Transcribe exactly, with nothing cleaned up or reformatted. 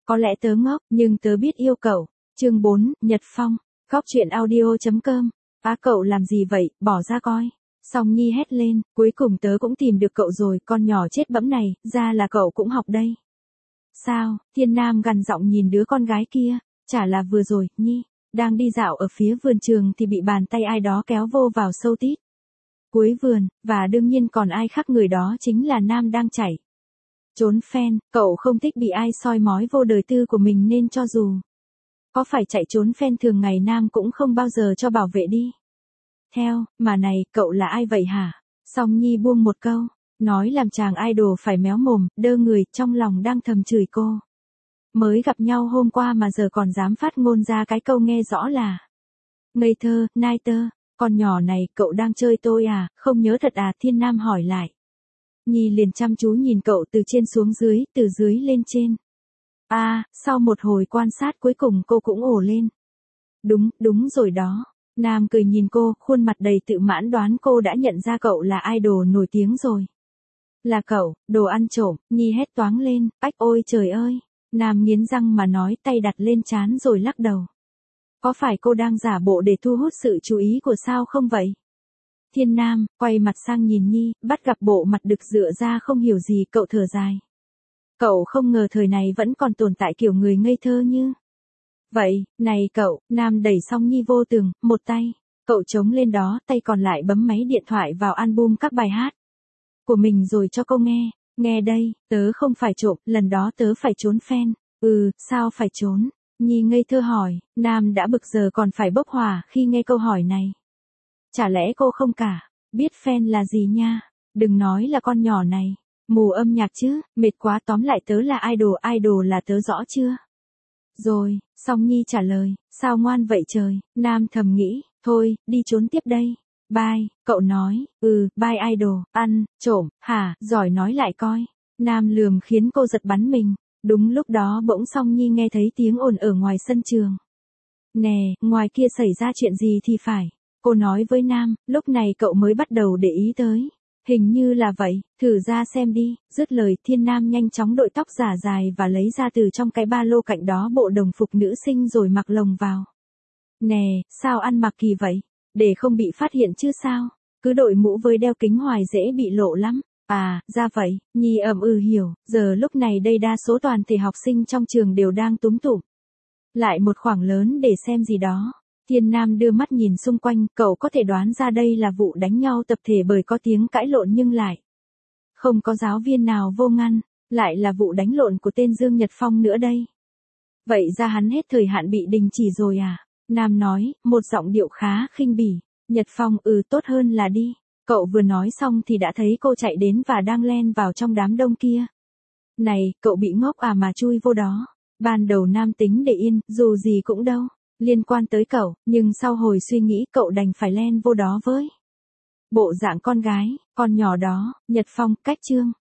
Có lẽ tớ ngốc, nhưng tớ biết yêu cậu. Chương bốn, Nhật Phong. Góc truyện audio chấm com. Á cậu làm gì vậy, bỏ ra coi. Song Nhi hét lên, cuối cùng tớ cũng tìm được cậu rồi, con nhỏ chết bẫm này, ra là cậu cũng học đây. Sao, Thiên Nam gằn giọng nhìn đứa con gái kia, chả là vừa rồi, Nhi, đang đi dạo ở phía vườn trường thì bị bàn tay ai đó kéo vô vào sâu tít. Cuối vườn, và đương nhiên còn ai khác người đó chính là Nam đang chạy. Trốn phen, cậu không thích bị ai soi mói vô đời tư của mình nên cho dù có phải chạy trốn phen thường ngày Nam cũng không bao giờ cho bảo vệ đi. Theo, mà này, cậu là ai vậy hả? Song Nhi buông một câu, nói làm chàng idol phải méo mồm, đơ người, trong lòng đang thầm chửi cô. Mới gặp nhau hôm qua mà giờ còn dám phát ngôn ra cái câu nghe rõ là ngây thơ, nai tơ, con nhỏ này, cậu đang chơi tôi à, không nhớ thật à? Thiên Nam hỏi lại. Nhi liền chăm chú nhìn cậu từ trên xuống dưới, từ dưới lên trên. À, sau một hồi quan sát cuối cùng cô cũng ồ lên. Đúng, đúng rồi đó. Nam cười nhìn cô, khuôn mặt đầy tự mãn đoán cô đã nhận ra cậu là idol nổi tiếng rồi. Là cậu, đồ ăn trộm, Nhi hét toáng lên, ách ôi trời ơi. Nam nghiến răng mà nói, tay đặt lên trán rồi lắc đầu. Có phải cô đang giả bộ để thu hút sự chú ý của sao không vậy? Thiên Nam, quay mặt sang nhìn Nhi, bắt gặp bộ mặt đực dựa ra không hiểu gì, cậu thở dài. Cậu không ngờ thời này vẫn còn tồn tại kiểu người ngây thơ như vậy, này cậu, Nam đẩy Song Nhi vô tường, một tay, cậu chống lên đó, tay còn lại bấm máy điện thoại vào album các bài hát của mình rồi cho cô nghe, nghe đây, tớ không phải trộm, lần đó tớ phải trốn phen, ừ, sao phải trốn, Nhi ngây thơ hỏi, Nam đã bực giờ còn phải bốc hỏa khi nghe câu hỏi này. Chả lẽ cô không cả, biết fan là gì nha, đừng nói là con nhỏ này, mù âm nhạc chứ, mệt quá, tóm lại tớ là idol, idol là tớ rõ chưa? Rồi, Song Nhi trả lời, sao ngoan vậy trời, Nam thầm nghĩ, thôi, đi trốn tiếp đây. Bye, cậu nói, ừ, bye idol, ăn, trộm, hả, giỏi nói lại coi. Nam lườm khiến cô giật bắn mình, đúng lúc đó bỗng Song Nhi nghe thấy tiếng ồn ở ngoài sân trường. Nè, ngoài kia xảy ra chuyện gì thì phải. Cô nói với Nam, lúc này cậu mới bắt đầu để ý tới. Hình như là vậy, thử ra xem đi, dứt lời Thiên Nam nhanh chóng đội tóc giả dài và lấy ra từ trong cái ba lô cạnh đó bộ đồng phục nữ sinh rồi mặc lồng vào. Nè, sao ăn mặc kỳ vậy? Để không bị phát hiện chứ sao? Cứ đội mũ với đeo kính hoài dễ bị lộ lắm. À, ra vậy, Nhi ậm ừ hiểu, giờ lúc này đây đa số toàn thể học sinh trong trường đều đang túm tụm lại một khoảng lớn để xem gì đó. Thiên Nam đưa mắt nhìn xung quanh, cậu có thể đoán ra đây là vụ đánh nhau tập thể bởi có tiếng cãi lộn nhưng lại không có giáo viên nào vô ngăn, lại là vụ đánh lộn của tên Dương Nhật Phong nữa đây. Vậy ra hắn hết thời hạn bị đình chỉ rồi à? Nam nói, một giọng điệu khá khinh bỉ. Nhật Phong, ừ, tốt hơn là đi. Cậu vừa nói xong thì đã thấy cô chạy đến và đang len vào trong đám đông kia. Này, cậu bị ngốc à mà chui vô đó. Ban đầu Nam tính để yên, dù gì cũng đâu liên quan tới cậu, nhưng sau hồi suy nghĩ cậu đành phải len vô đó với bộ dạng con gái, con nhỏ đó. Nhật Phong, cách chương.